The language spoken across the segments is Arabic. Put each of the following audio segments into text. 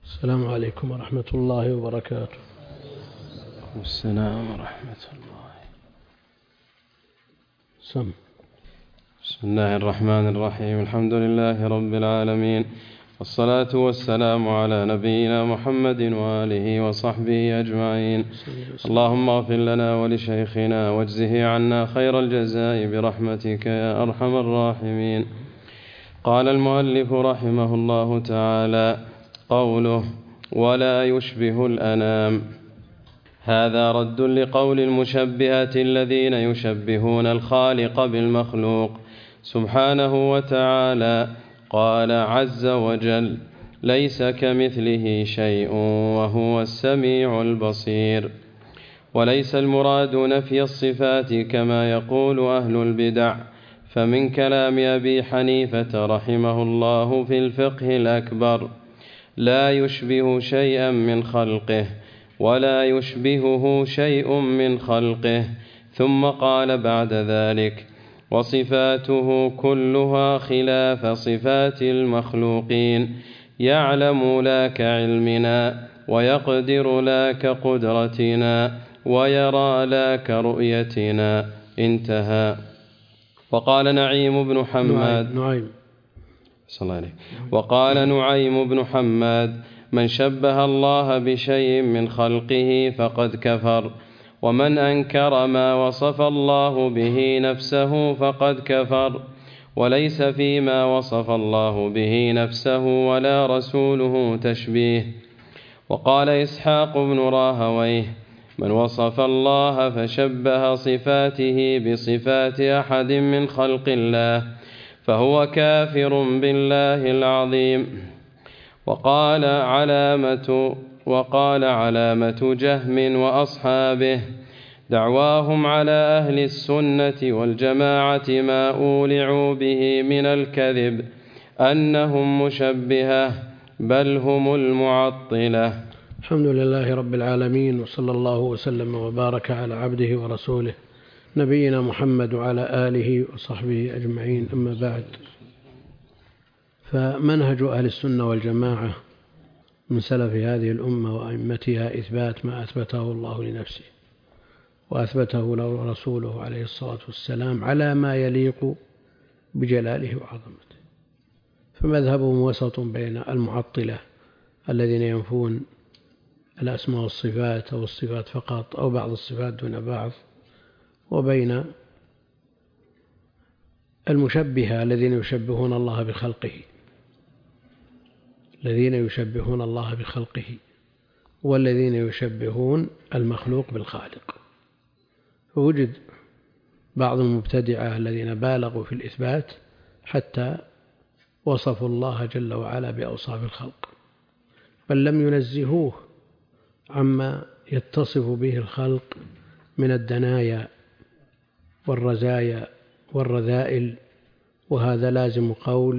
السلام عليكم ورحمة الله وبركاته. السلام ورحمة الله. بسم الله الرحمن الرحيم. الحمد لله رب العالمين، والصلاة والسلام على نبينا محمد وآله وصحبه أجمعين. اللهم اغفر لنا ولشيخنا واجزه عنا خير الجزاء برحمتك يا أرحم الراحمين. قال المؤلف رحمه الله تعالى: قوله ولا يشبه الأنام، هذا رد لقول المشبهة الذين يشبهون الخالق بالمخلوق سبحانه وتعالى. قال عز وجل: ليس كمثله شيء وهو السميع البصير. وليس المراد نفي الصفات كما يقول أهل البدع، فمن كلام أبي حنيفة رحمه الله في الفقه الأكبر: لا يشبه شيئا من خلقه ولا يشبهه شيء من خلقه. ثم قال بعد ذلك: وصفاته كلها خلاف صفات المخلوقين، يعلم لا كعلمنا، ويقدر لا كقدرتنا، ويرى لا كرؤيتنا. انتهى. وقال نعيم بن حماد: من شبه الله بشيء من خلقه فقد كفر، ومن أنكر ما وصف الله به نفسه فقد كفر، وليس فيما وصف الله به نفسه ولا رسوله تشبيه. وقال إسحاق بن راهويه: من وصف الله فشبه صفاته بصفات أحد من خلق الله فهو كافر بالله العظيم. وقال علامة جهم وأصحابه: دعواهم على أهل السنة والجماعة ما أولعوا به من الكذب أنهم مشبهة، بل هم المعطلة. الحمد لله رب العالمين، وصلى الله وسلم وبارك على عبده ورسوله نبينا محمد وعلى آله وصحبه أجمعين. أما بعد، فمنهج أهل السنة والجماعة من سلف هذه الأمة وأئمتها إثبات ما أثبته الله لنفسه وأثبته له رسوله عليه الصلاة والسلام على ما يليق بجلاله وعظمته. فمذهبهم وسط بين المعطلة الذين ينفون الأسماء والصفات أو الصفات فقط أو بعض الصفات دون بعض، وبين المشبهة الذين يشبهون الله بخلقه والذين يشبهون المخلوق بالخالق. فوجد بعض المبتدعة الذين بالغوا في الإثبات حتى وصفوا الله جل وعلا بأوصاف الخلق، بل لم ينزهوه عما يتصف به الخلق من الدنايا والرزايا والرذائل، وهذا لازم قول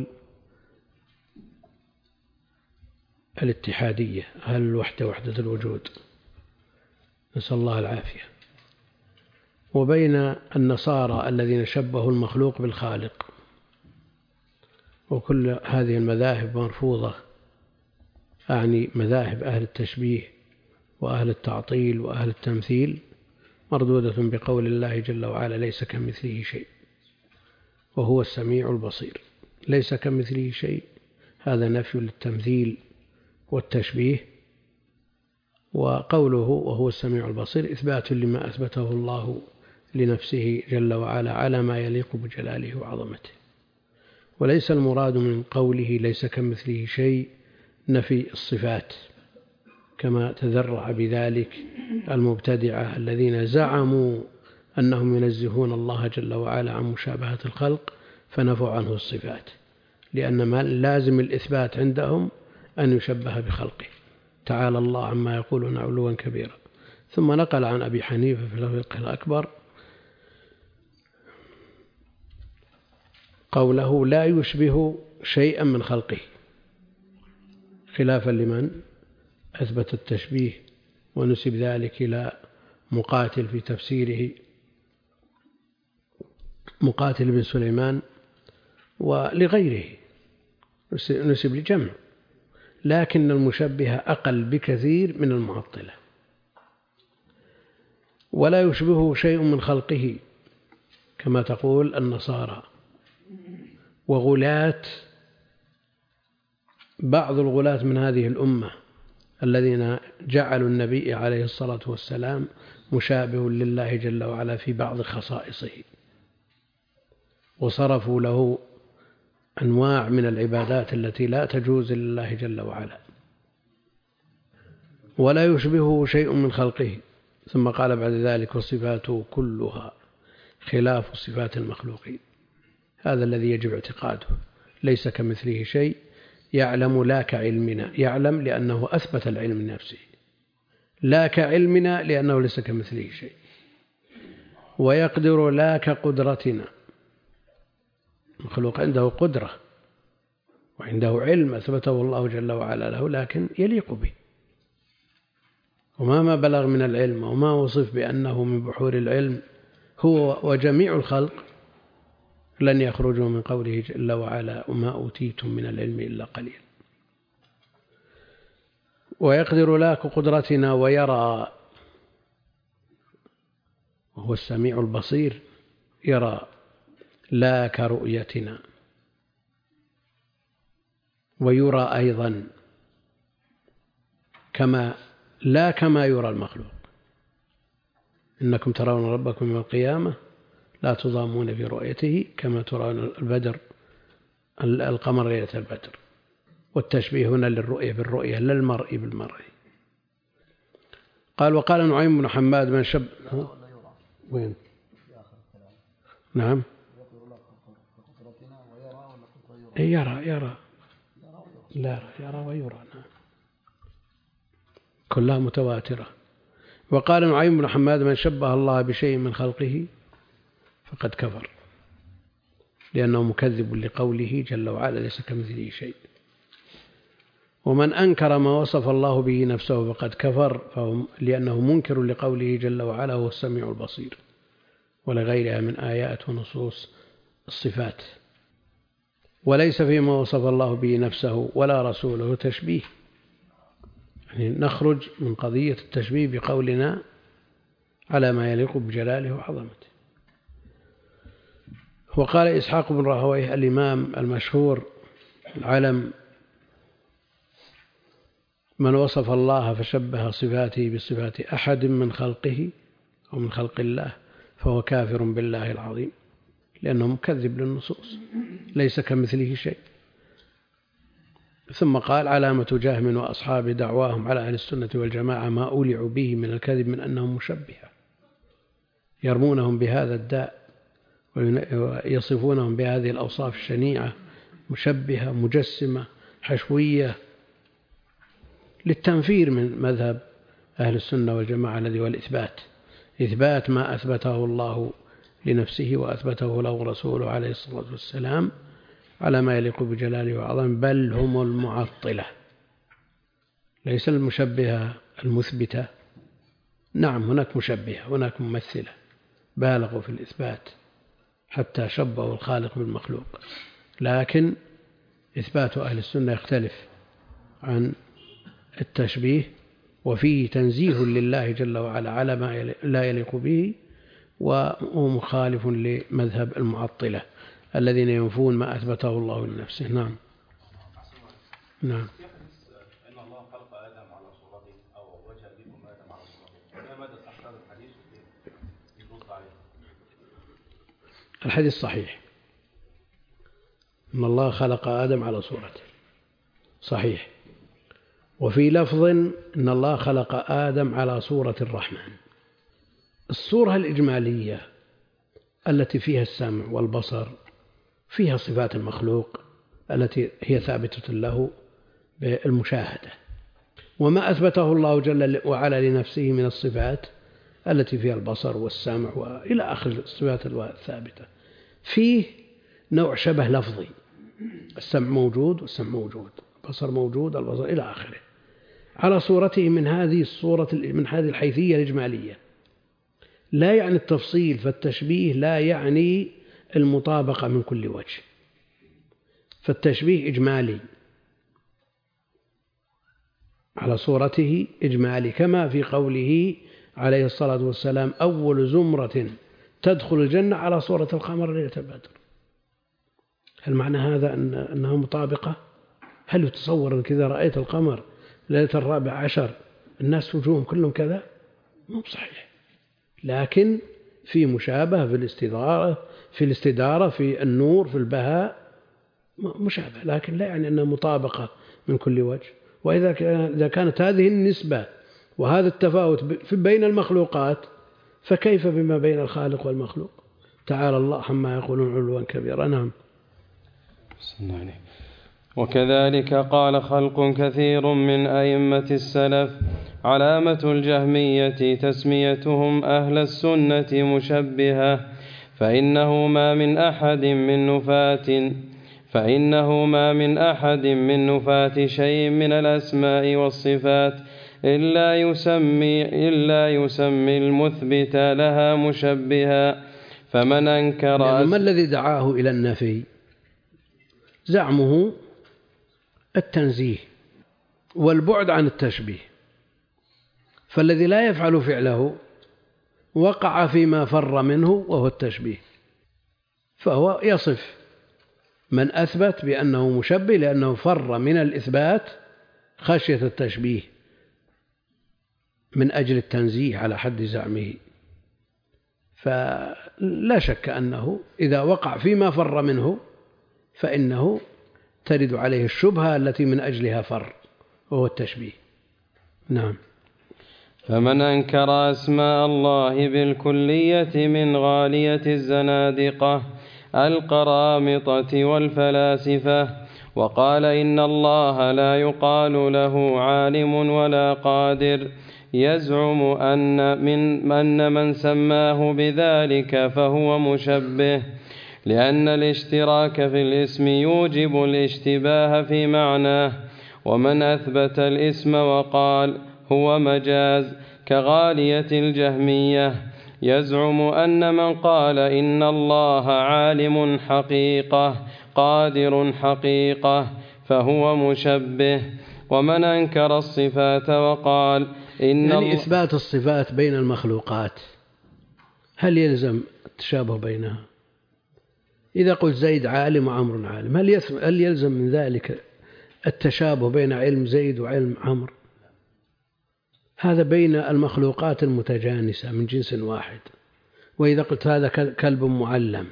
الاتحادية، أهل الوحدة وحدة الوجود، نسأل الله العافية. وبين النصارى الذين شبهوا المخلوق بالخالق. وكل هذه المذاهب مرفوضة، أعني مذاهب أهل التشبيه وأهل التعطيل وأهل التمثيل، مردودة بقول الله جل وعلا: ليس كمثله شيء وهو السميع البصير. ليس كمثله شيء، هذا نفي للتمثيل والتشبيه، وقوله وهو السميع البصير إثبات لما أثبته الله لنفسه جل وعلا على ما يليق بجلاله وعظمته. وليس المراد من قوله ليس كمثله شيء نفي الصفات، كما تذرع بذلك المبتدعة الذين زعموا أنهم ينزهون الله جل وعلا عن مشابهة الخلق فنفوا عنه الصفات، لأن ما لازم الإثبات عندهم أن يشبه بخلقه، تعالى الله عما يقولون علوا كبيرا. ثم نقل عن أبي حنيفة في الفقه الأكبر قوله: لا يشبه شيئا من خلقه، خلافا لمن أثبت التشبيه ونسب ذلك إلى مقاتل في تفسيره، مقاتل بن سليمان، ولغيره نسب لجمع. لكن المشبهة أقل بكثير من المعطلة. ولا يشبهه شيء من خلقه كما تقول النصارى وغلاة بعض الغلاة من هذه الأمة الذين جعلوا النبي عليه الصلاة والسلام مشابه لله جل وعلا في بعض خصائصه، وصرفوا له أنواع من العبادات التي لا تجوز لله جل وعلا. ولا يشبهه شيء من خلقه، ثم قال بعد ذلك وصفاته كلها خلاف صفات المخلوقين. هذا الذي يجب اعتقاده، ليس كمثله شيء، يعلم لا كعلمنا، يعلم لأنه أثبت العلم لنفسه، لا كعلمنا لأنه ليس كمثله شيء، ويقدر لا كقدرتنا. المخلوق عنده قدرة وعنده علم أثبته الله جل وعلا له، لكن يليق به، وما بلغ من العلم وما وصف بأنه من بحور العلم هو وجميع الخلق لن يخرجوا من قوله جل وعلا وما أوتيتم من العلم إلا قليل. ويقدر لا كقدرتنا ويرى، وهو السميع البصير، يرى لا كرؤيتنا، ويرى أيضا لا كما يرى المخلوق. إنكم ترون ربكم يوم القيامة لا تضامون في رؤيته كما ترون البدر القمر ليلة البدر. والتشبيه هنا للرؤية بالرؤية لا المرء بالمرء. قال وقال نعيم بن حماد من شب وين نعم يرى لا يرى ويرى، نعم كلها متواترة. وقال نعيم بن حماد من شبه الله بشيء من خلقه فقد كفر، لأنه مكذب لقوله جل وعلا ليس كمثله شيء. ومن أنكر ما وصف الله به نفسه فقد كفر، لأنه منكر لقوله جل وعلا هو السميع البصير، ولغيرها من آيات ونصوص الصفات. وليس فيما وصف الله به نفسه ولا رسوله تشبيه، يعني نخرج من قضية التشبيه بقولنا على ما يليق بجلاله وعظمته. وقال إسحاق بن راهويه الإمام المشهور العلم من وصف الله فشبه صفاته بصفات أحد من خلقه أو من خلق الله فهو كافر بالله العظيم، لأنه مكذب للنصوص ليس كمثله شيء. ثم قال علامة جهم وأصحاب دعواهم على أهل السنة والجماعة ما أولعوا به من الكذب من أنهم مشبهة، يرمونهم بهذا الداء ويصفونهم بهذه الأوصاف الشنيعة، مشبهة مجسمة حشوية، للتنفير من مذهب أهل السنة والجماعة الذي هو الإثبات، إثبات ما أثبته الله لنفسه وأثبته له رسوله عليه الصلاة والسلام على ما يليق بجلاله وعظمه. بل هم المعطلة، ليس المشبهة المثبتة. نعم هناك مشبهة، هناك ممثلة بالغوا في الإثبات حتى شبهوا الخالق بالمخلوق، لكن إثبات أهل السنة يختلف عن التشبيه، وفيه تنزيه لله جل وعلا على ما لا يليق به، وهو مخالف لمذهب المعطلة الذين ينفون ما أثبته الله لنفسه. نعم إن الله خلق آدم على صورته أو وجه أبيكم آدم على صورته، ما مدى صحة هذا الحديث يرد عليه؟ الحديث صحيح، إن الله خلق آدم على صورته صحيح. وفي لفظ إن الله خلق آدم على صورة الرحمن. الصورة الإجمالية التي فيها السمع والبصر، فيها صفات المخلوق التي هي ثابتة له بالمشاهدة، وما أثبته الله جل وعلا لنفسه من الصفات التي فيها البصر والسمع وإلى آخر الصفات الثابتة. فيه نوع شبه لفظي، السمع موجود والسمع موجود، البصر موجود البصر إلى آخره، على صورته من هذه الصورة من هذه الحيثية الإجمالية، لا يعني التفصيل. فالتشبيه لا يعني المطابقة من كل وجه، فالتشبيه إجمالي على صورته إجمالي، كما في قوله عليه الصلاة والسلام: أول زمرة تدخل الجنة على صورة القمر ليلة البدر. هل معنى هذا أنها مطابقة؟ هل يتصور أن كذا رأيت القمر ليلة 14 الناس وجوههم كلهم كذا؟ مو صحيح، لكن في مشابهة في الاستدارة في النور في البهاء مشابه، لكن لا يعني أنها مطابقة من كل وجه. وإذا كانت هذه النسبة وهذا التفاوت بين المخلوقات، فكيف بما بين الخالق والمخلوق؟ تعالى الله عما يقولون علوا كبيرا. نعم. وكذلك قال خلق كثير من أئمة السلف: علامة الجهمية تسميتهم أهل السنة مشبهة، فإنه ما من أحد من نفاة شيء من الأسماء والصفات إلا يسمي المثبت لها مشبها. فمن أنكر ما الذي دعاه إلى النفي؟ زعمه التنزيه والبعد عن التشبيه، فالذي لا يفعل فعله وقع فيما فر منه وهو التشبيه، فهو يصف من أثبت بأنه مشبه لأنه فر من الإثبات خشية التشبيه من أجل التنزيه على حد زعمه. فلا شك أنه إذا وقع فيما فر منه فإنه ترد عليه الشبهة التي من أجلها فر وهو التشبيه. نعم. فمن أنكر أسماء الله بالكلية من غالية الزنادقة القرامطة والفلاسفة، وقال إن الله لا يقال له عالم ولا قادر، يزعم أن من سماه بذلك فهو مشبه، لأن الاشتراك في الاسم يوجب الاشتباه في معناه. ومن أثبت الاسم وقال هو مجاز كغالية الجهمية، يزعم أن من قال إن الله عالم حقيقة قادر حقيقة فهو مشبه. ومن أنكر الصفات وقال إن يعني إثبات الصفات بين المخلوقات هل يلزم التشابه بينها؟ إذا قلت زيد عالم وعمر عالم، هل يلزم من ذلك التشابه بين علم زيد وعلم عمر؟ هذا بين المخلوقات المتجانسة من جنس واحد. وإذا قلت هذا كلب معلم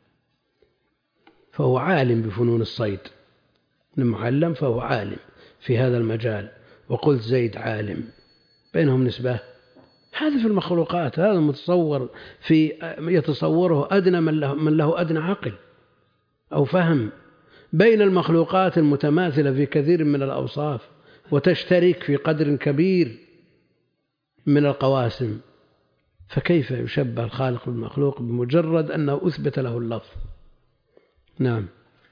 فهو عالم بفنون الصيد، معلم فهو عالم في هذا المجال، وقلت زيد عالم، بينهم نسبة. هذا في المخلوقات، هذا متصور يتصوره أدنى من له أدنى عقل أو فهم. بين المخلوقات المتماثلة في كثير من الأوصاف وتشترك في قدر كبير من القواسم، فكيف يشبه الخالق بالمخلوق بمجرد أنه أثبت له اللفظ؟ نعم.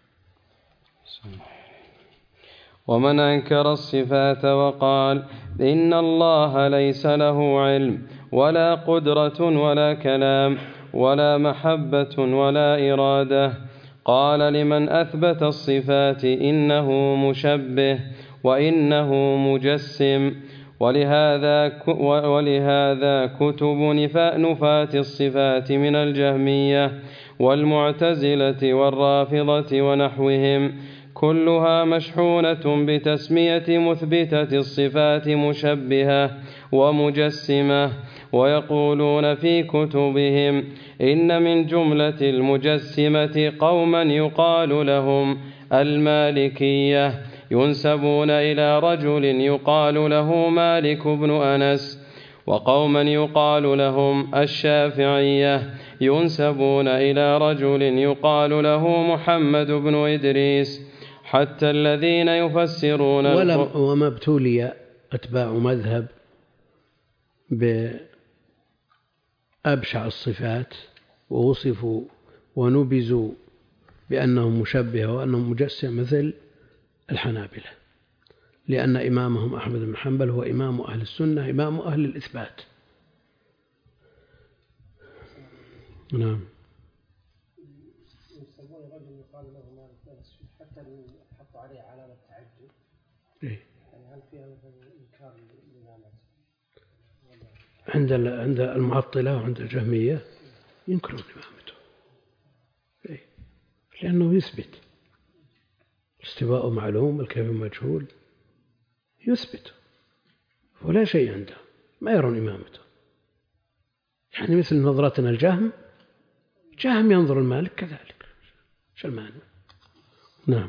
ومن أنكر الصفات وقال إن الله ليس له علم ولا قدرة ولا كلام ولا محبة ولا إرادة، قال لمن أثبت الصفات إنه مشبه وإنه مجسم. ولهذا كتب نفاة الصفات من الجهمية والمعتزلة والرافضة ونحوهم كلها مشحونة بتسمية مثبتة الصفات مشبهة ومجسمة، ويقولون في كتبهم إن من جملة المجسمة قوما يقال لهم المالكية، ينسبون إلى رجل يقال له مالك بن أنس، وقوما يقال لهم الشافعية، ينسبون إلى رجل يقال له محمد بن إدريس، حتى الذين يفسرون وما ابتلي أتباع مذهب بأبشع الصفات ووصفوا ونبذوا بأنهم مشبه وأنهم مجسم مثل الحنابلة، لأن إمامهم أحمد بن حنبل هو إمام أهل السنة، إمام أهل الإثبات. نعم. يسمون الرجل يقال له مالك بن أنس حتى حطوا عليه علامة تعجب. إيه؟ يعني عند المعطلة وعند الجهمية ينكرون إمامته، لأنه يثبت الاستواء معلوم، الكيف مجهول، يثبت ولا شيء عنده، ما يرون إمامته. يعني مثل نظرتنا الجهم ينظر المالك كذلك، شو المعنى؟ نعم.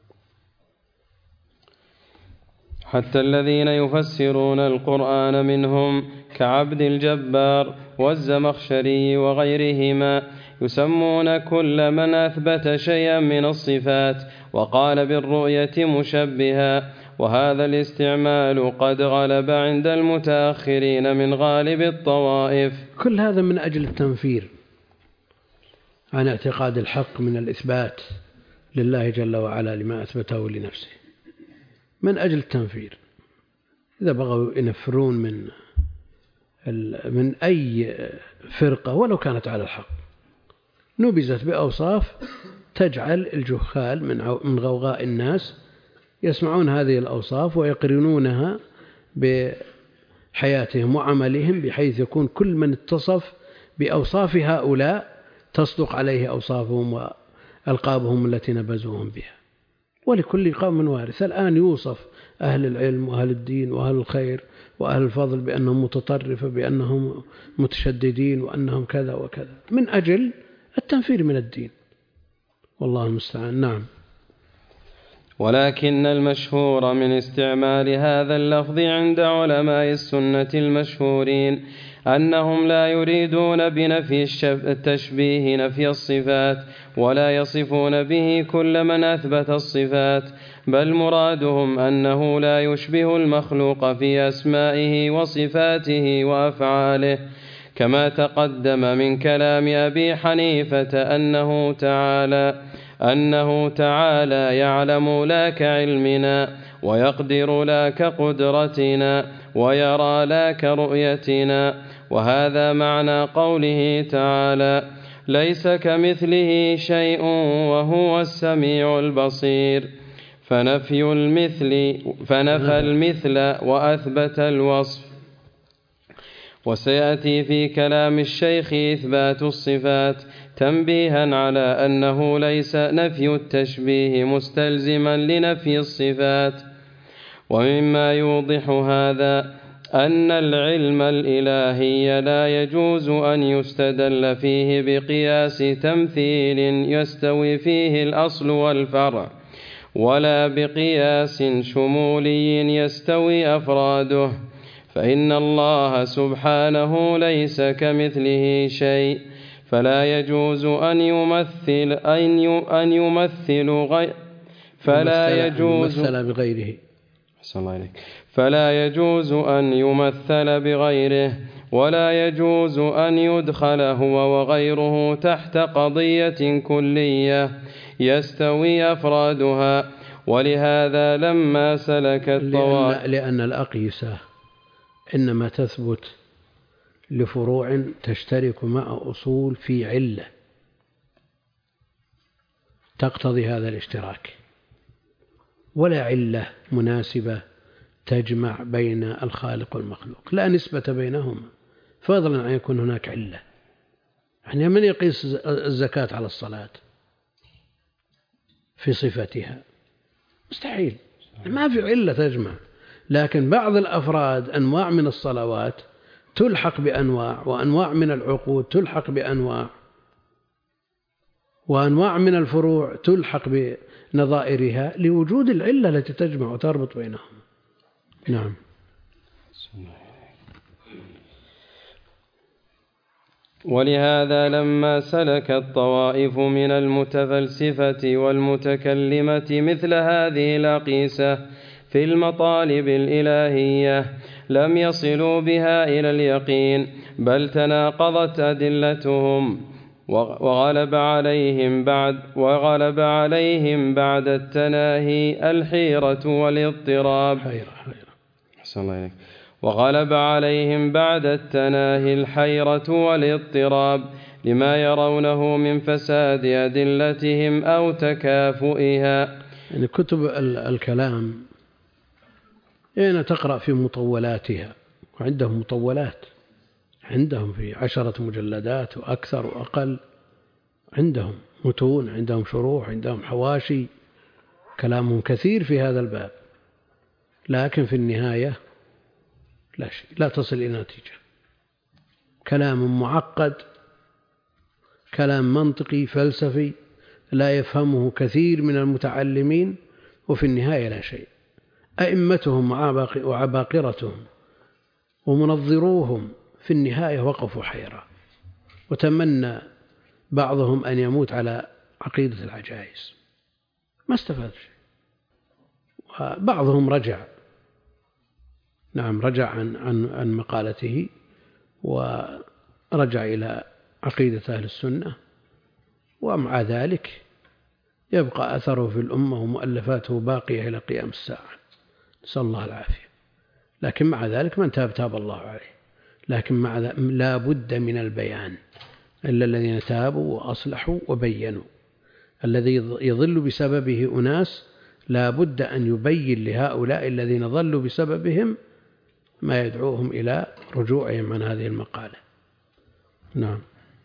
حتى الذين يفسرون القرآن منهم كعبد الجبار والزمخشري وغيرهما يسمون كل من أثبت شيئا من الصفات وقال بالرؤية مشبها، وهذا الاستعمال قد غلب عند المتأخرين من غالب الطوائف. كل هذا من أجل التنفير عن اعتقاد الحق من الإثبات لله جل وعلا لما أثبته لنفسه، من أجل التنفير. إذا بغوا ينفرون من أي فرقة ولو كانت على الحق نبذت بأوصاف تجعل الجهال من غوغاء الناس يسمعون هذه الأوصاف ويقرنونها بحياتهم وعملهم، بحيث يكون كل من اتصف بأوصاف هؤلاء تصدق عليه أوصافهم وألقابهم التي نبذوهم بها. ولكل قوم وارث. الآن يوصف أهل العلم وأهل الدين وأهل الخير وأهل الفضل بأنهم متطرفة، بأنهم متشددين، وأنهم كذا وكذا، من أجل التنفير من الدين، والله المستعان. نعم. ولكن المشهور من استعمال هذا اللفظ عند علماء السنة المشهورين أنهم لا يريدون بنفي التشبيه نفي الصفات، ولا يصفون به كل من أثبت الصفات، بل مرادهم أنه لا يشبه المخلوق في أسمائه وصفاته وأفعاله، كما تقدم من كلام أبي حنيفة أنه تعالى يعلم لا كعلمنا، ويقدر لا كقدرتنا، ويرى لا كرؤيتنا. وهذا معنى قوله تعالى: ليس كمثله شيء وهو السميع البصير. فنفى المثل وأثبت الوصف. وسيأتي في كلام الشيخ إثبات الصفات تنبيها على أنه ليس نفي التشبيه مستلزما لنفي الصفات. ومما يوضح هذا أن العلم الإلهي لا يجوز أن يستدل فيه بقياس تمثيل يستوي فيه الأصل والفرع، ولا بقياس شمولي يستوي أفراده، فإن الله سبحانه ليس كمثله شيء، فلا يجوز أن يمثل بغيره، ولا يجوز أن يدخل هو وغيره تحت قضية كلية يستوي أفرادها. ولهذا لما سلك الطوائف، لأن الأقيسة إنما تثبت لفروع تشترك مع أصول في علة تقتضي هذا الاشتراك، ولا علة مناسبة تجمع بين الخالق والمخلوق، لا نسبة بينهما، فضلا عن يكون هناك علة. يعني من يقيس الزكاة على الصلاة في صفتها؟ مستحيل، ما في علة تجمع. لكن بعض الأفراد أنواع من الصلوات تلحق بأنواع، وأنواع من العقود تلحق بأنواع، وأنواع من الفروع تلحق بنظائرها لوجود العلة التي تجمع وتربط بينهم. نعم. ولهذا لما سلك الطوائف من المتفلسفة والمتكلمة مثل هذه الأقيسة في المطالب الإلهية لم يصلوا بها إلى اليقين، بل تناقضت أدلتهم، وغلب عليهم بعد التناهي الحيرة والاضطراب. وغلب عليهم بعد التناهي الحيرة والاضطراب لما يرونه من فساد أدلتهم أو تكافؤها. يعني كتب الكلام يعني تقرأ في مطولاتها، وعندهم مطولات، عندهم في 10 مجلدات وأكثر وأقل، عندهم متون، عندهم شروح، عندهم حواشي، كلامهم كثير في هذا الباب، لكن في النهاية لا شيء، لا تصل إلى نتيجة. كلام معقد، كلام منطقي فلسفي لا يفهمه كثير من المتعلمين، وفي النهاية لا شيء. أئمتهم وعباقرتهم ومنظروهم في النهاية وقفوا حيرة، وتمنى بعضهم أن يموت على عقيدة العجائز، ما استفاد شيء. وبعضهم رجع، نعم رجع عن مقالته ورجع إلى عقيدة أهل السنة، ومع ذلك يبقى أثره في الأمة ومؤلفاته باقية إلى قيام الساعة، نسأل الله العافية. لكن مع ذلك من تاب الله عليه، لكن لا بد من البيان، إلا الذين تابوا وأصلحوا وبينوا. الذي يضل بسببه أناس لا بد أن يبين لهؤلاء الذين ضلوا بسببهم ما يدعوهم إلى رجوعهم عن هذه المقالة. نعم.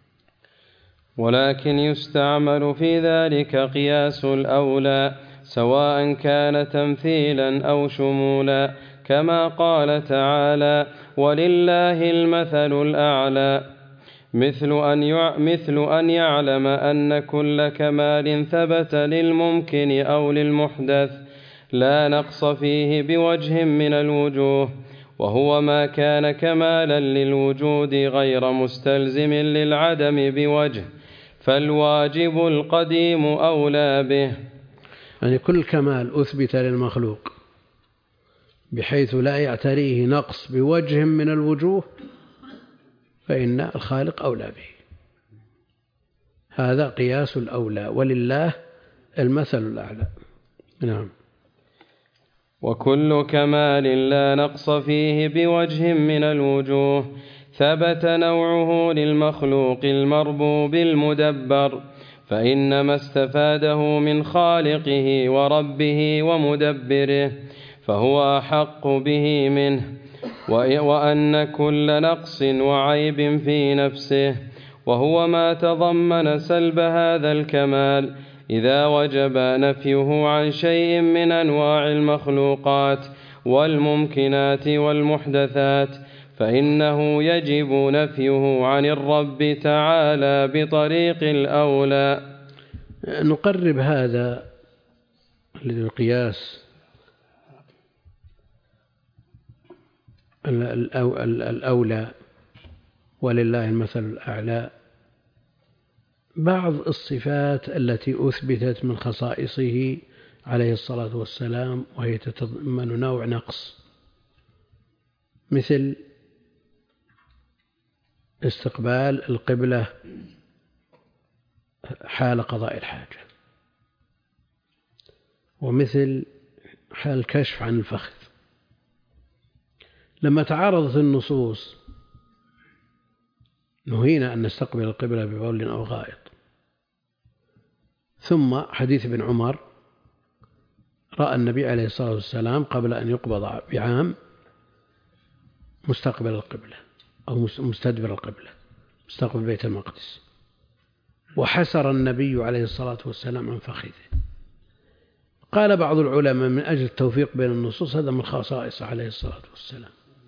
ولكن يستعمل في ذلك قياس الأولى، سواء كان تمثيلا أو شمولا، كما قال تعالى: ولله المثل الأعلى، مثل أن يعلم أن كل كمال ثبت للممكن أو للمحدث لا نقص فيه بوجه من الوجوه، وهو ما كان كمالا للوجود غير مستلزم للعدم بوجه، فالواجب القديم أولى به. يعني كل كمال أثبت للمخلوق بحيث لا يعتريه نقص بوجه من الوجوه فإن الخالق أولى به، هذا قياس الأولى، ولله المثل الأعلى. نعم. وكل كمال لا نقص فيه بوجه من الوجوه ثبت نوعه للمخلوق المربوب المدبر، فإنما استفاده من خالقه وربه ومدبره، فهو أحق به منه. وأن كل نقص وعيب في نفسه، وهو ما تضمن سلب هذا الكمال، إذا وجب نفيه عن شيء من أنواع المخلوقات والممكنات والمحدثات، فإنه يجب نفيه عن الرب تعالى بطريق الأولى. نقرب هذا للقياس الأولى ولله المثل الأعلى بعض الصفات التي أثبتت من خصائصه عليه الصلاة والسلام، وهي تتضمن نوع نقص، مثل استقبال القبلة حال قضاء الحاجة، ومثل حال الكشف عن الفخذ. لما تعارضت النصوص نهينا أن نستقبل القبلة ببول أو غائط. ثم حديث ابن عمر: رأى النبي عليه الصلاة والسلام قبل أن يقبض بعام مستقبل القبلة أو مستدبر القبلة، مستقبل بيت المقدس، وحسر النبي عليه الصلاة والسلام عن فخذه. قال بعض العلماء من أجل التوفيق بين النصوص هذا من خصائصه عليه الصلاة والسلام.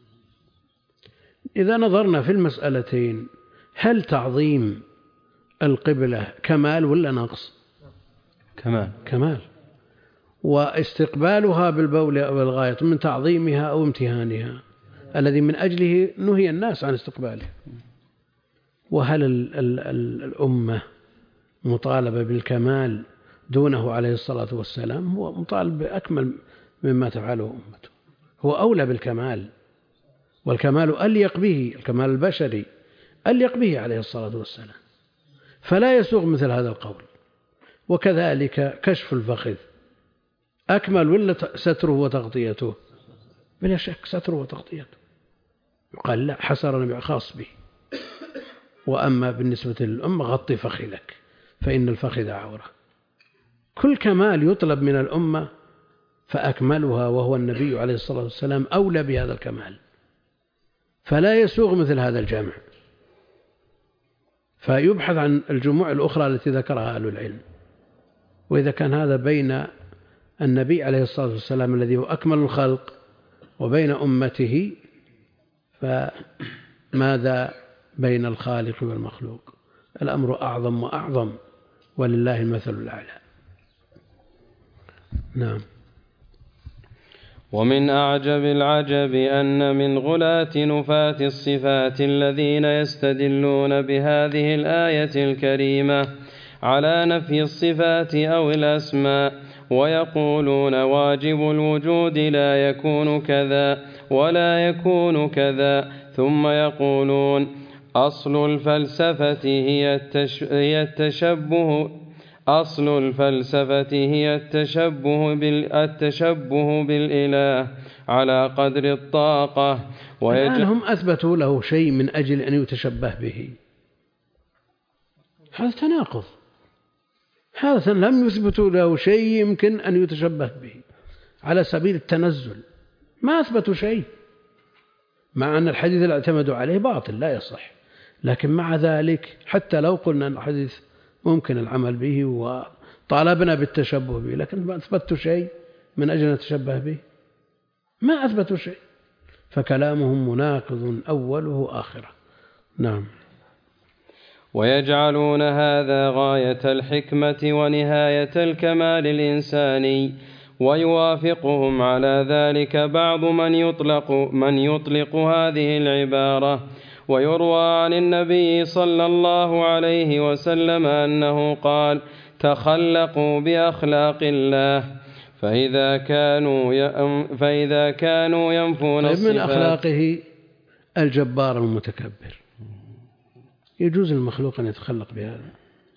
إذا نظرنا في المسألتين، هل تعظيم القبلة كمال ولا نقص؟ كمال. واستقبالها بالبول أو الغائط من تعظيمها أو امتهانها الذي من أجله نهي الناس عن استقباله. وهل الأمة مطالبة بالكمال دونه عليه الصلاة والسلام؟ هو مطالب بأكمل مما تفعله أمته، هو أولى بالكمال، والكمال أليق به، الكمال البشري أليق به عليه الصلاة والسلام، فلا يسوغ مثل هذا القول. وكذلك كشف الفخذ أكمل ولا ستره وتغطيته؟ بلا شك ستره وتغطيته. يقال لا، حسر النبي خاص به. وأما بالنسبة للأمة غطي فخذك فإن الفخذ عورة. كل كمال يطلب من الأمة فأكملها وهو النبي عليه الصلاة والسلام أولى بهذا الكمال، فلا يسوغ مثل هذا الجمع، فيبحث عن الجموع الأخرى التي ذكرها أهل العلم. وإذا كان هذا بين النبي عليه الصلاة والسلام الذي هو أكمل الخلق وبين أمته، فماذا بين الخالق والمخلوق؟ الأمر أعظم وأعظم، ولله المثل الأعلى. نعم. ومن أعجب العجب أن من غلاة نفاة الصفات الذين يستدلون بهذه الآية الكريمة على نفي الصفات أو الأسماء، ويقولون واجب الوجود لا يكون كذا ولا يكون كذا، ثم يقولون أصل الفلسفة هي التشبه بالإله على قدر الطاقة. الآن هم أثبتوا له شيء من أجل أن يتشبه به، هذا تناقض. هذا لم يثبتوا له شيء يمكن أن يتشبه به على سبيل التنزل، ما أثبتوا شيء، مع أن الحديث اللي اعتمدوا عليه باطل لا يصح. لكن مع ذلك حتى لو قلنا أن الحديث ممكن العمل به وطالبنا بالتشبه به، لكن ما أثبتوا شيء من أجل أن نتشبه به، ما أثبتوا شيء، فكلامهم مناقض أوله آخره. نعم. ويجعلون هذا غاية الحكمة ونهاية الكمال الإنساني، ويوافقهم على ذلك بعض من يطلق هذه العبارة. ويروى عن النبي صلى الله عليه وسلم أنه قال: تخلقوا بأخلاق الله، فإذا كانوا ينفون الصفات. من أخلاقه الجبار المتكبر، يجوز المخلوق أن يتخلق بهذا.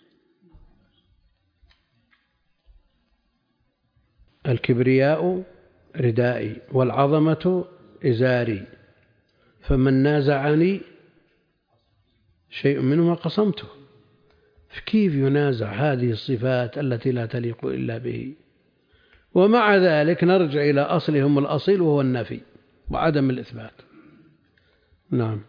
الكبرياء ردائي والعظمة إزاري، فمن نازعني شيء منهما قصمته. كيف ينازع هذه الصفات التي لا تليق إلا به؟ ومع ذلك نرجع إلى أصلهم الأصيل وهو النفي وعدم الإثبات. نعم.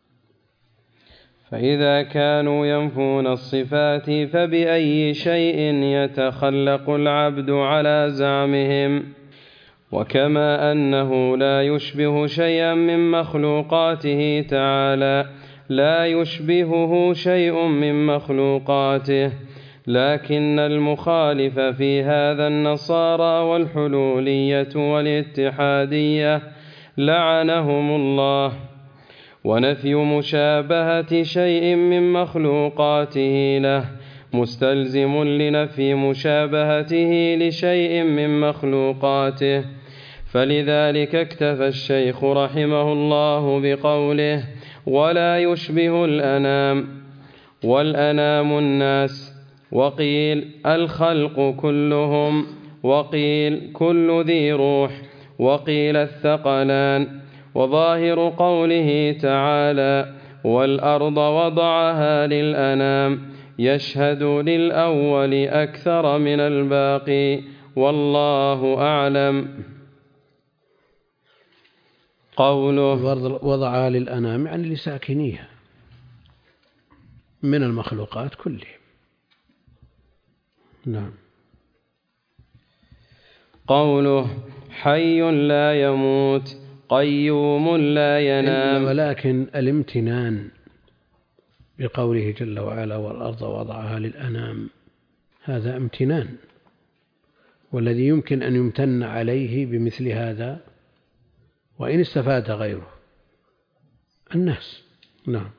فإذا كانوا ينفون الصفات فبأي شيء يتخلق العبد على زعمهم؟ وكما أنه لا يشبه شيئا من مخلوقاته تعالى لا يشبهه شيء من مخلوقاته، لكن المخالف في هذا النصارى والحلولية والاتحادية لعنهم الله. ونفي مشابهة شيء من مخلوقاته له مستلزم لنفي مشابهته لشيء من مخلوقاته. فلذلك اكتفى الشيخ رحمه الله بقوله: ولا يشبه الأنام، والأنام الناس، وقيل الخلق كلهم، وقيل كل ذي روح، وقيل الثقلان. وظاهر قوله تعالى: والأرض وضعها للأنام يشهد للأول أكثر من الباقي، والله أعلم. قوله وضعها للأنام يعني لساكنيها من المخلوقات كلها. نعم. قوله حي لا يموت قيوم لا ينام. ولكن الامتنان بقوله جل وعلا: والأرض وضعها للأنام، هذا امتنان، والذي يمكن أن يمتن عليه بمثل هذا وإن استفاد غيره الناس. نعم.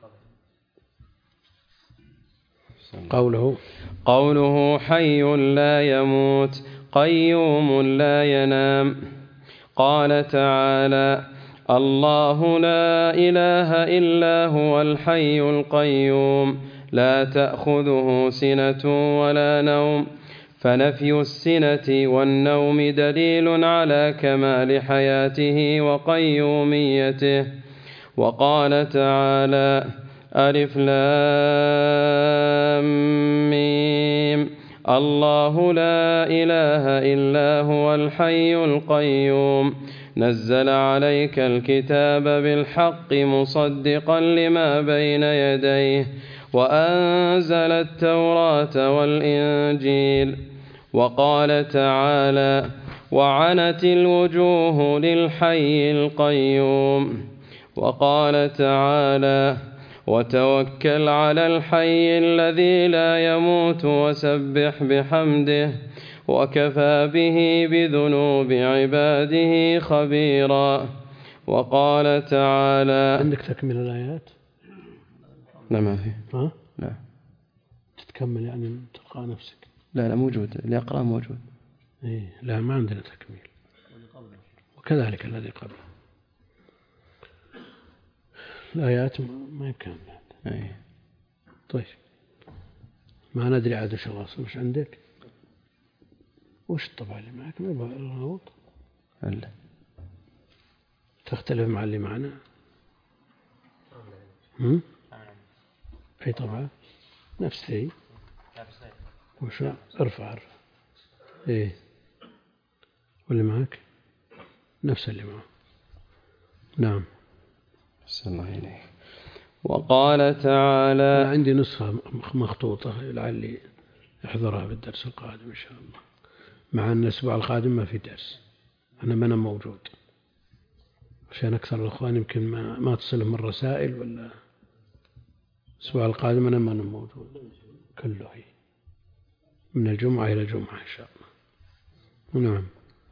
قوله حي لا يموت قيوم لا ينام. قال تعالى: الله لا إله إلا هو الحي القيوم لا تأخذه سنة ولا نوم. فنفي السنة والنوم دليل على كمال حياته وقيوميته. وقال تعالى: ألف لام ميم الله لا إله إلا هو الحي القيوم نزل عليك الكتاب بالحق مصدقا لما بين يديه وأنزل التوراة والإنجيل. وقال تعالى: وعنت الوجوه للحي القيوم. وقال تعالى: وتوكل على الحي الذي لا يموت وسبح بحمده وكفى به بذنوب عباده خبيرا. وقال تعالى: عندك تكمل الآيات؟ لا ما في. ها؟ لا تتكمل يعني تلقى نفسك؟ لا موجود، اللي يقرأ موجود. إيه لا ما عندنا تكميل، وكذلك الذي قبله الآيات ما يمكن. أيه. طيب ما ندري عاد وش الأصل وش عندك؟ وش الطبع اللي معك؟ ما يبغى الغوط؟ لا تختلف مع اللي معنا؟ أي طبعة؟ نفس شيء. وش ارفع إيه واللي معك نفس اللي معه. نعم. أحسن الله إليك. وقال تعالى: أنا عندي نسخة مخطوطة لعلي احضرها في الدرس القادم إن شاء الله، مع أن الأسبوع القادم ما في درس، أنا ما موجود عشان أكثر الأخوان يمكن ما تصلهم الرسائل، ولا الأسبوع القادم أنا ما موجود كله من الجمعة إلى الجمعة إن شاء الله. نعم.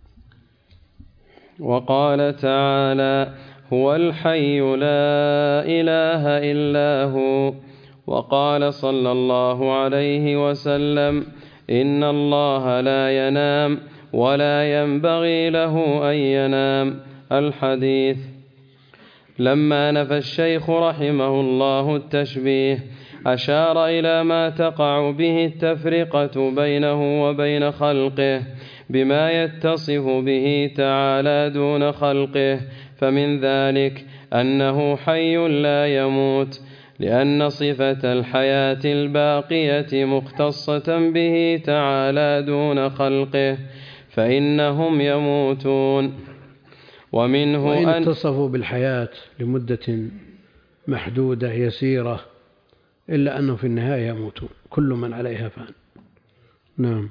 وقال تعالى: هو الحي لا إله إلا هو. وقال صلى الله عليه وسلم: إن الله لا ينام ولا ينبغي له أن ينام. الحديث. لما نفى الشيخ رحمه الله التشبيه أشار إلى ما تقع به التفرقة بينه وبين خلقه بما يتصف به تعالى دون خلقه، فمن ذلك أنه حي لا يموت، لأن صفة الحياة الباقية مختصة به تعالى دون خلقه، فإنهم يموتون. ومنه وإن اتصفوا بالحياة لمدة محدودة يسيرة إلا أنه في النهاية يموتون، كل من عليها فان. نعم.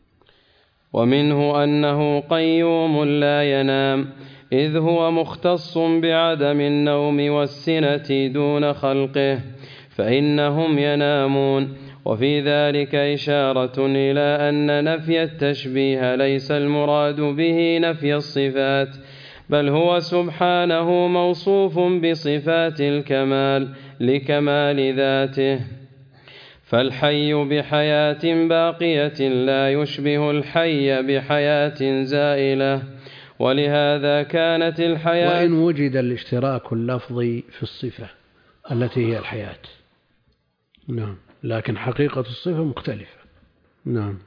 ومنه أنه قيوم لا ينام، إذ هو مختص بعدم النوم والسنة دون خلقه، فإنهم ينامون. وفي ذلك إشارة إلى أن نفي التشبيه ليس المراد به نفي الصفات، بل هو سبحانه موصوف بصفات الكمال لكمال ذاته، فالحي بحياة باقية لا يشبه الحي بحياة زائلة، ولهذا كانت الحياة. وإن وجد الاشتراك اللفظي في الصفة التي هي الحياة، نعم، لكن حقيقة الصفة مختلفة. نعم.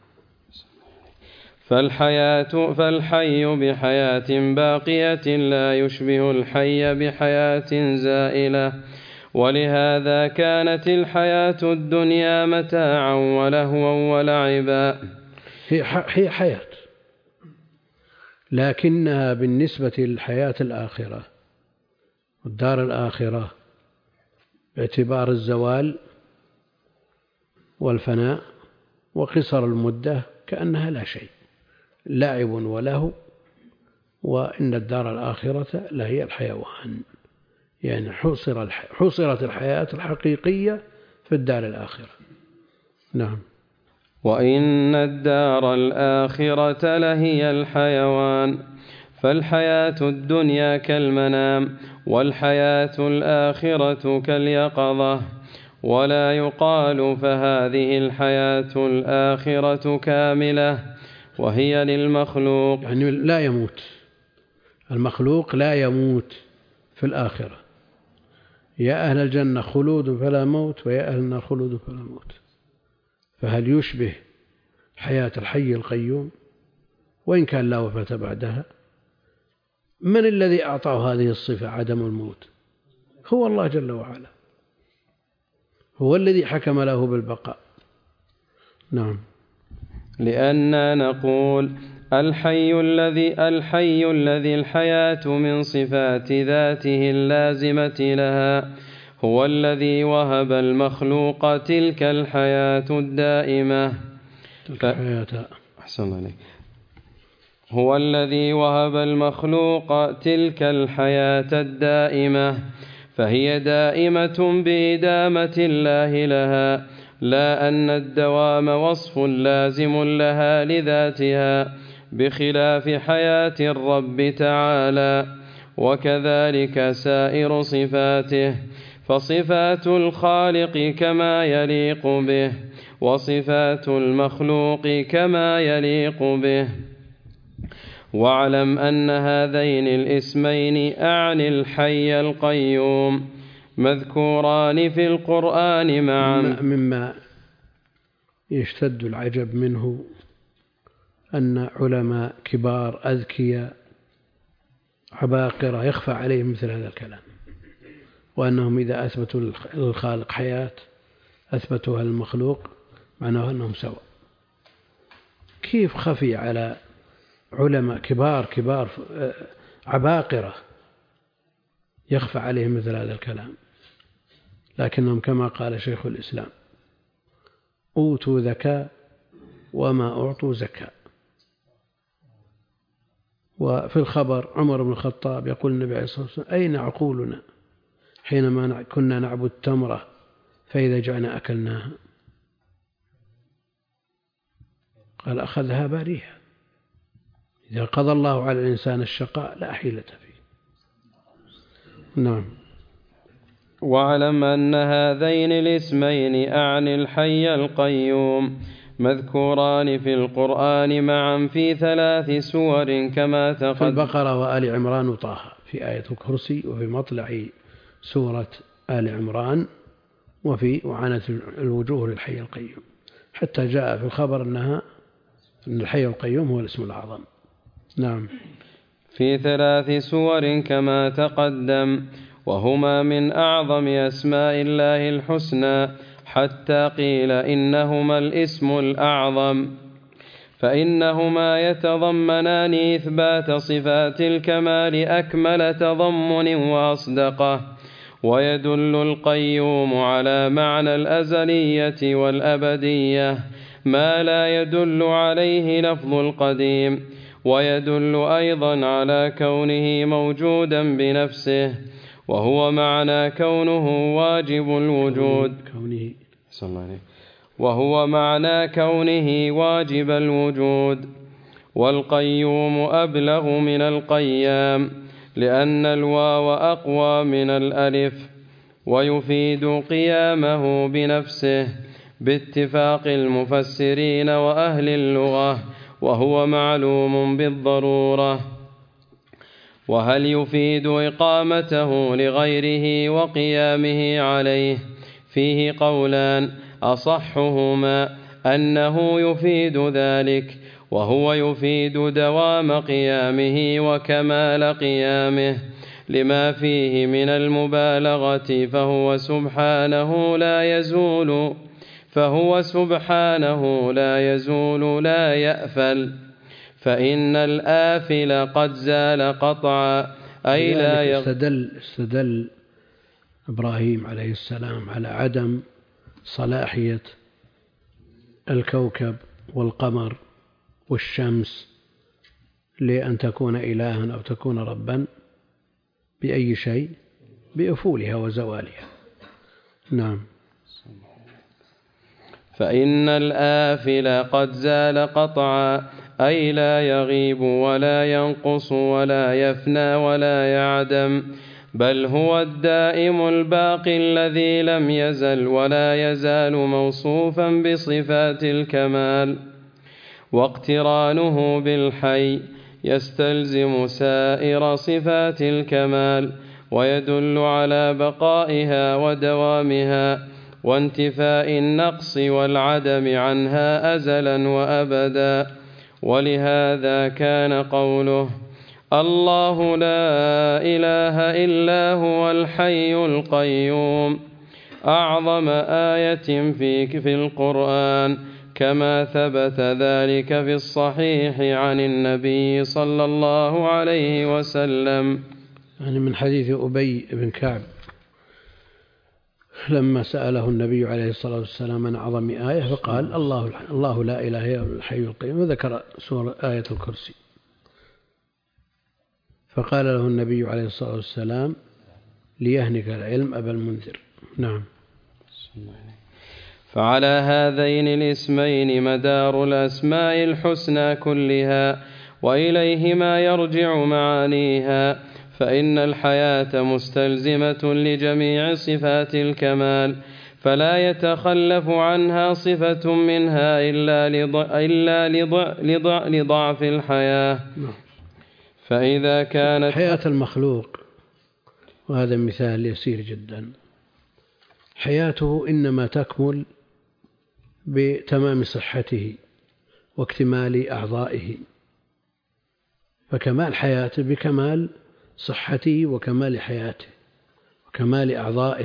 فالحي بحياة باقية لا يشبه الحي بحياة زائلة، ولهذا كانت الحياة الدنيا متاعا ولهوا ولعبا. هي حياة، لكنها بالنسبة للحياة الآخرة والدار الآخرة باعتبار الزوال والفناء وقصر المدة كأنها لا شيء، لعب وله. وإن الدار الآخرة لهي الحيوان، يعني حصرت الحياة الحقيقية في الدار الآخرة. نعم. وإن الدار الآخرة لهي الحيوان، فالحياة الدنيا كالمنام، والحياة الآخرة كاليقظة. ولا يقال فهذه الحياة الآخرة كاملة وهي للمخلوق، يعني لا يموت المخلوق، لا يموت في الآخرة. يا أهل الجنة خلود فلا موت، ويا أهل النار خلود فلا موت. فهل يشبه حياة الحي القيوم وإن كان لا وفاة بعدها؟ من الذي أعطاه هذه الصفة عدم الموت؟ هو الله جل وعلا، هو الذي حكم له بالبقاء. نعم. لأننا نقول الحي الذي الحياة من صفات ذاته اللازمة لها هو الذي وهب المخلوق تلك الحياة الدائمة. أحسن عليك. هو الذي وهب المخلوق تلك الحياة الدائمة، فهي دائمة بإدامة الله لها، لا أن الدوام وصف لازم لها لذاتها بخلاف حياة الرب تعالى. وكذلك سائر صفاته، فصفات الخالق كما يليق به، وصفات المخلوق كما يليق به. واعلم أن هذين الاسمين أعني الحي القيوم مذكوران في القرآن معا. مما يشتد العجب منه أن علماء كبار أذكياء عباقرة يخفى عليهم مثل هذا الكلام، وأنهم إذا أثبتوا للخالق حياة أثبتوها للمخلوق، معناه أنهم سواء. كيف خفي على علماء كبار عباقرة يخفى عليهم مثل هذا الكلام؟ لكنهم كما قال شيخ الإسلام أوتوا ذكاء وما أعطوا زكاء. وفي الخبر عمر بن الخطاب يقول النبي عليه الصلاة والسلام أين عقولنا حينما كنا نعبد تمرة فإذا جعنا أكلناها؟ قال أخذها باريها. إذا قضى الله على الإنسان الشقاء لا حيلة فيه. نعم. واعلم أن هذين الاسمين أعني الحي القيوم مذكوران في القرآن معا في 3 سور كما تقدم في البقرة وآل عمران وطه، في آية الكرسي، وفي مطلع سورة آل عمران، وفي وعنت الوجوه للحي القيوم، حتى جاء في الخبر أن الحي القيوم هو الاسم الأعظم. نعم. في 3 سور كما تقدم، وهما من أعظم أسماء الله الحسنى، حتى قيل إنهما الاسم الأعظم، فإنهما يتضمنان إثبات صفات الكمال أكمل تضمن وأصدقه. ويدل القيوم على معنى الأزلية والأبدية ما لا يدل عليه لفظ القديم، ويدل أيضا على كونه موجودا بنفسه، وهو معنى كونه واجب الوجود. وهو معنى كونه واجب الوجود. والقيوم أبلغ من القيام، لأن الواو أقوى من الألف، ويفيد قيامه بنفسه باتفاق المفسرين وأهل اللغة، وهو معلوم بالضرورة. وهل يفيد إقامته لغيره وقيامه عليه؟ فيه قولان، أصحهما أنه يفيد ذلك، وهو يفيد دوام قيامه وكمال قيامه لما فيه من المبالغة، فهو سبحانه لا يزول لا يأفل، فإن الآفل قد زال قطعا، أي لا استدل إبراهيم عليه السلام على عدم صلاحية الكوكب والقمر والشمس لأن تكون إلها أو تكون ربا بأي شيء؟ بأفولها وزوالها. نعم. فإن الآفل قد زال قطعا، أي لا يغيب ولا ينقص ولا يفنى ولا يعدم، بل هو الدائم الباقي الذي لم يزل ولا يزال موصوفا بصفات الكمال. واقترانه بالحي يستلزم سائر صفات الكمال، ويدل على بقائها ودوامها وانتفاء النقص والعدم عنها أزلا وأبدا. ولهذا كان قوله الله لا إله إلا هو الحي القيوم أعظم آية في القرآن، كما ثبت ذلك في الصحيح عن النبي صلى الله عليه وسلم. يعني من حديث أبي بن كعب لما سأله النبي عليه الصلاة والسلام عن أعظم آية فقال الله لا إله إلا الحي القيوم، وذكر سورة آية الكرسي. فقال له النبي عليه الصلاة والسلام ليهنك العلم أبا المنذر. نعم. فعلى هذين الاسمين مدار الأسماء الحسنى كلها، وإليهما يرجع معانيها، فإن الحياة مستلزمة لجميع صفات الكمال، فلا يتخلف عنها صفة منها إلا لضعف الحياة. فإذا كانت حياة المخلوق، وهذا مثال يسير جدا، حياته إنما تكمل بتمام صحته واكتمال أعضائه، فكمال حياته بكمال صحته وكمال حياته وكمال أعضائه.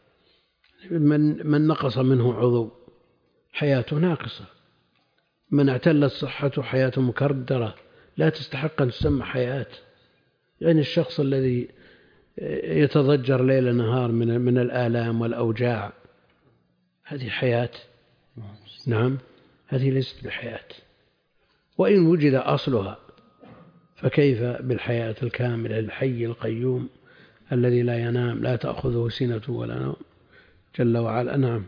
من نقص منه عضو حياته ناقصة، من اعتلت صحته حياته مكردرة لا تستحق أن تسمى حياة. يعني الشخص الذي يتضجر ليل نهار من الآلام والأوجاع، هذه حياة؟ نعم، هذه ليست بحياة. وإن وجد أصلها فكيف بالحياة الكاملة الحي القيوم الذي لا ينام لا تأخذه سنة ولا نوم جل وعلا. نعم.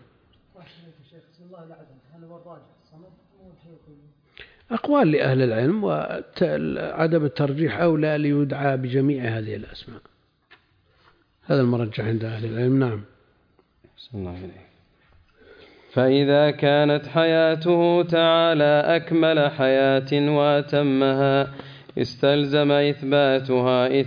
أقوال لأهل العلم، وعدم الترجيح أولى ليدعى بجميع هذه الأسماء، هذا المرجح عند أهل العلم. نعم. فإذا كانت حياته تعالى أكمل حياة وأتمها، استلزم إثباتها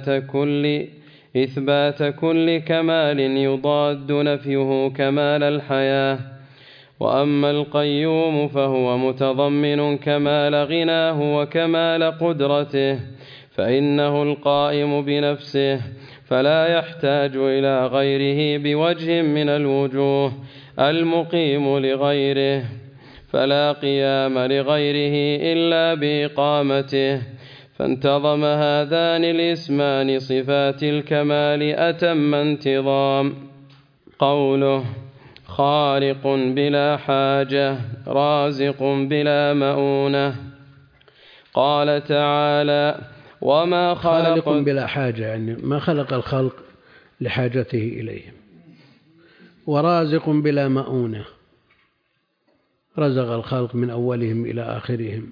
إثبات كل كمال يضاد نفيه كمال الحياة. وأما القيوم فهو متضمن كمال غناه وكمال قدرته، فإنه القائم بنفسه، فلا يحتاج إلى غيره بوجه من الوجوه، المقيم لغيره، فلا قيام لغيره إلا بإقامته. فانتظم هذان الاسمان صفات الكمال أتم انتظام. قوله خالق بلا حاجة، رازق بلا مؤونة. قال تعالى وما خالق بلا حاجة، يعني ما خلق الخلق لحاجته إليهم. ورازق بلا مؤونة، رزق الخلق من أولهم إلى آخرهم،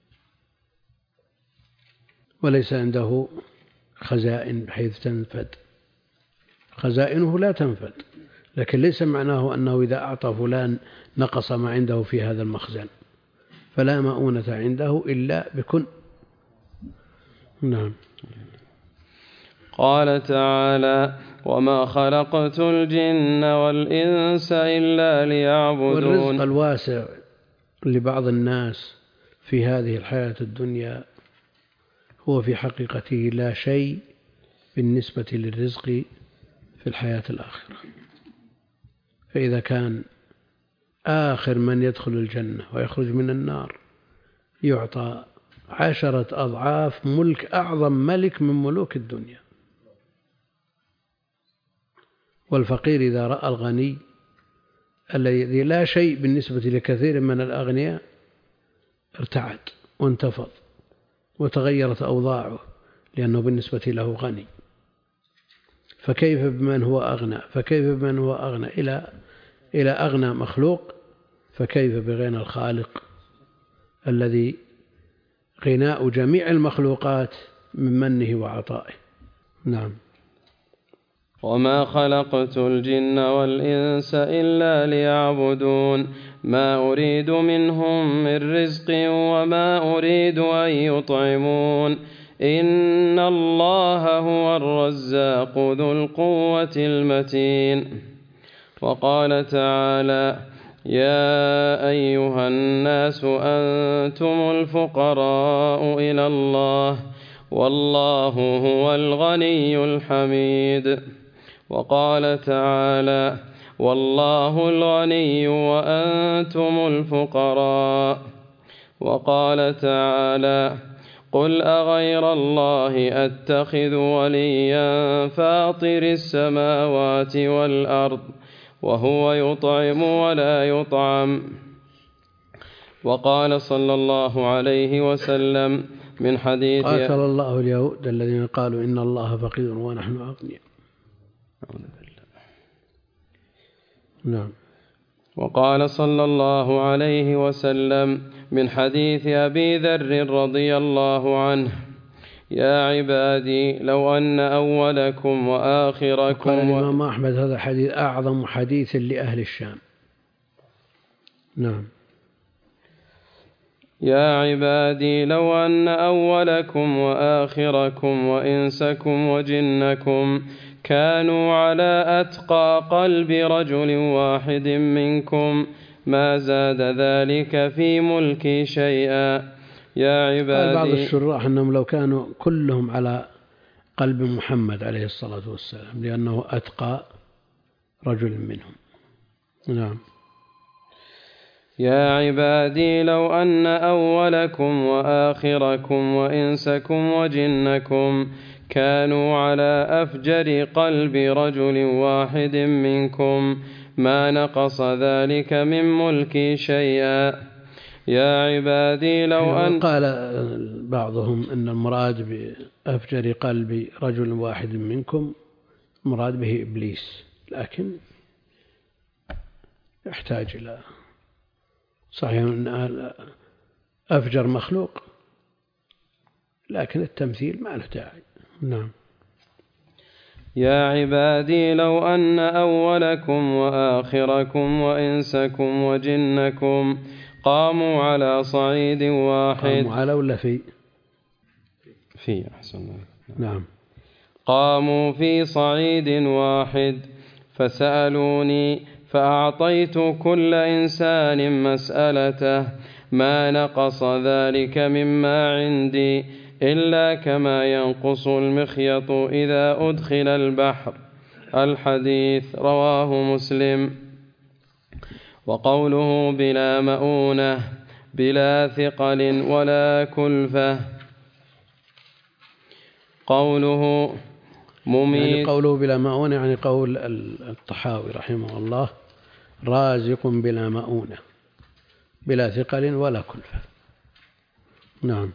وليس عنده خزائن بحيث تنفد، خزائنه لا تنفد، لكن ليس معناه أنه إذا أعطى فلان نقص ما عنده في هذا المخزن، فلا مؤونة عنده إلا بكن. نعم. قال تعالى وما خلقت الجن والإنس إلا ليعبدون. والرزق الواسع لبعض الناس في هذه الحياة الدنيا هو في حقيقته لا شيء بالنسبة للرزق في الحياة الآخرة. فإذا كان آخر من يدخل الجنة ويخرج من النار يعطى 10 أضعاف ملك أعظم ملك من ملوك الدنيا، والفقير إذا رأى الغني الذي لا شيء بالنسبة لكثير من الأغنياء ارتعد وانتفض وتغيرت أوضاعه، لأنه بالنسبة له غني. فكيف بمن هو أغنى؟ فكيف بمن هو أغنى إلى أغنى مخلوق؟ فكيف بغنى الخالق الذي غناء جميع المخلوقات من منه وعطائه. نعم. وما خلقت الجن والإنس إلا ليعبدون ما أريد منهم من رزق وما أريد أن يطعمون إن الله هو الرزاق ذو القوة المتين. وقال تعالى يا أيها الناس أنتم الفقراء إلى الله والله هو الغني الحميد. وقال تعالى والله الغني وأنتم الفقراء. وقال تعالى: قل أغير الله أتخذ وليا فاطر السماوات والأرض وهو يطعم ولا يطعم. وقال صلى الله عليه وسلم من حديث: قاتل الله اليهود الذين قالوا إن الله فقير ونحن أغنياء. نعم. وقال صلى الله عليه وسلم من حديث أبي ذر رضي الله عنه: يا عبادي لو أن أولكم وآخركم. قال الإمام أحمد هذا حديث أعظم حديث لأهل الشام. نعم. يا عبادي لو أن أولكم وآخركم وإنسكم وجنكم كانوا على أتقى قلب رجل واحد منكم ما زاد ذلك في ملكي شيئا. يا عبادي. بعض الشراح أنهم لو كانوا كلهم على قلب محمد عليه الصلاة والسلام لأنه أتقى رجل منهم. نعم. يا عبادي لو أن أولكم وآخركم وإنسكم وجنكم كانوا على أفجر قلب رجل واحد منكم ما نقص ذلك من ملكي شيئا. يا عبادي لو أن. قال بعضهم أن المراد بأفجر قلب رجل واحد منكم مراد به إبليس، لكن يحتاج إلى صحيح أن أفجر مخلوق، لكن التمثيل ما له داعي. نعم. يا عبادي لو أن أولكم وآخركم وإنسكم وجنكم قاموا على صعيد واحد. قاموا على ولا في أحسن. نعم. قاموا في صعيد واحد فسألوني فأعطيت كل إنسان مسألته ما نقص ذلك مما عندي إلا كما ينقص المخيط إذا أدخل البحر. الحديث رواه مسلم. وقوله بلا مؤونة بلا ثقل ولا كلفة، قوله مميت. يعني قوله بلا مؤونة يعني قول الطحاوي رحمه الله: رازق بلا مؤونة بلا ثقل ولا كلفة. نعم.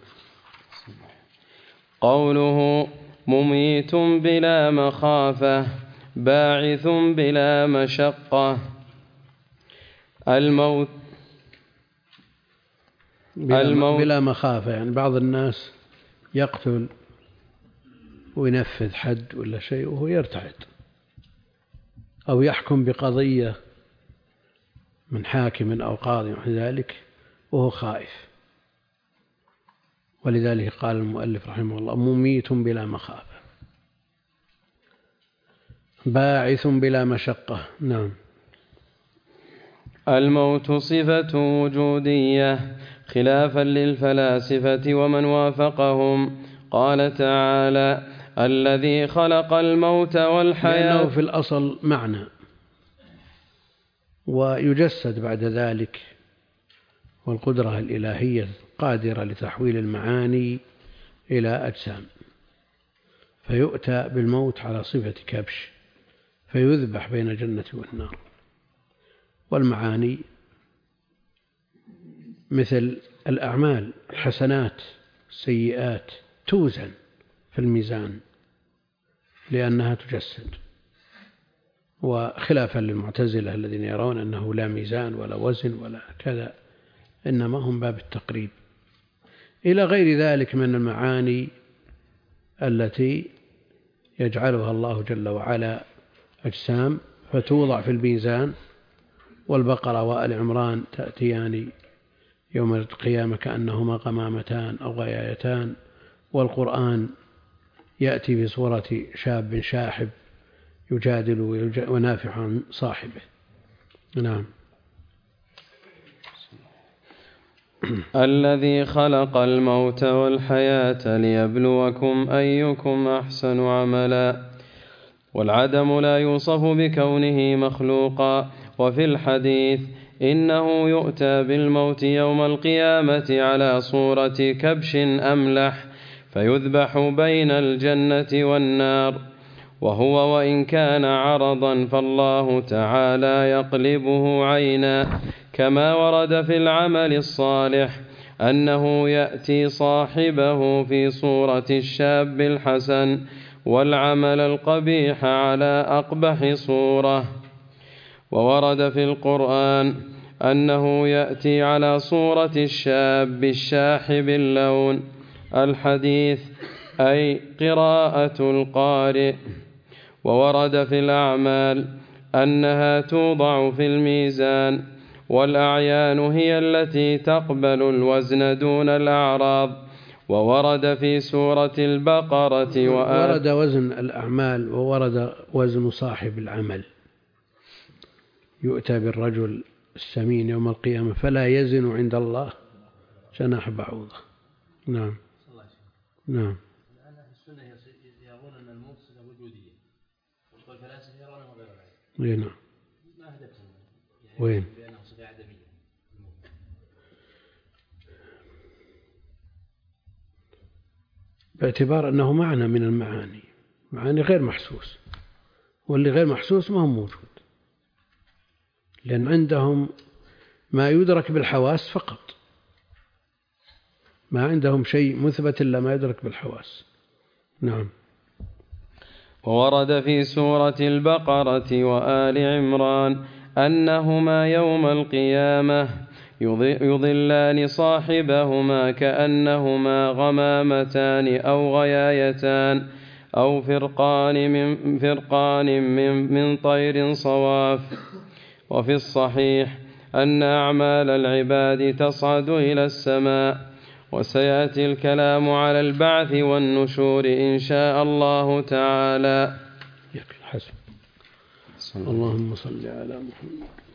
قوله مميت بلا مخافة باعث بلا مشقة. الموت بلا مخافة يعني بعض الناس يقتل وينفذ حد ولا شيء وهو يرتعد، أو يحكم بقضية من حاكم أو قاضي وذلك وهو خائف. ولذلك قال المؤلف رحمه الله: مميت بلا مخافة باعث بلا مشقة. نعم. الموت صفة وجودية خلافا للفلاسفة ومن وافقهم. قال تعالى: الذي خلق الموت والحياة. لأنه في الأصل معنى ويجسد بعد ذلك، والقدرة الإلهية قادرة لتحويل المعاني إلى أجسام، فيؤتى بالموت على صفة كبش فيذبح بين الجنة والنار. والمعاني مثل الأعمال، الحسنات السيئات توزن في الميزان لأنها تجسد، وخلافا للمعتزلة الذين يرون أنه لا ميزان ولا وزن ولا كذا، إنما هم باب التقريب، إلى غير ذلك من المعاني التي يجعلها الله جل وعلا أجسام فتوضع في الميزان. والبقرة وآل عمران تأتيان يوم القيامة كأنهما غمامتان أو غيايتان، والقرآن يأتي بصورة شاب شاحب يجادل ونافع عن صاحبه. نعم. الذي خلق الموت والحياة ليبلوكم أيكم أحسن عملا. والعدم لا يوصف بكونه مخلوقا. وفي الحديث إنه يؤتى بالموت يوم القيامة على صورة كبش أملح فيذبح بين الجنة والنار، وهو وإن كان عرضا فالله تعالى يقلبه عينا، كما ورد في العمل الصالح أنه يأتي صاحبه في صورة الشاب الحسن، والعمل القبيح على أقبح صورة. وورد في القرآن أنه يأتي على صورة الشاب الشاحب اللون. الحديث أي قراءة القارئ. وورد في الأعمال أنها توضع في الميزان، والأعيان هي التي تقبل الوزن دون الأعراض. وورد في سورة البقرة ورد وزن الأعمال وورد وزن صاحب العمل. يؤتى بالرجل السمين يوم القيامة فلا يزن عند الله جناح بعوضة. نعم نعم. الآن أهل السنة يرون أن الموت صفة وجودية، والفلاسفة يرونه غير ذلك. وين؟ ما أهدفهم وين؟ بأنه صفة عدمية. باعتبار أنه معنى من المعاني، معاني غير محسوس، واللي غير محسوس ما هو موجود، لأن عندهم ما يدرك بالحواس فقط، ما عندهم شيء مثبت إلا ما يدرك بالحواس. نعم. وورد في سورة البقرة وآل عمران أنهما يوم القيامة يضلان صاحبهما كأنهما غمامتان أو غيايتان أو فرقان من طير صواف. وفي الصحيح أن أعمال العباد تصعد إلى السماء. وسيأتي الكلام على البعث والنشور إن شاء الله تعالى. حسن. اللهم صل على محمد.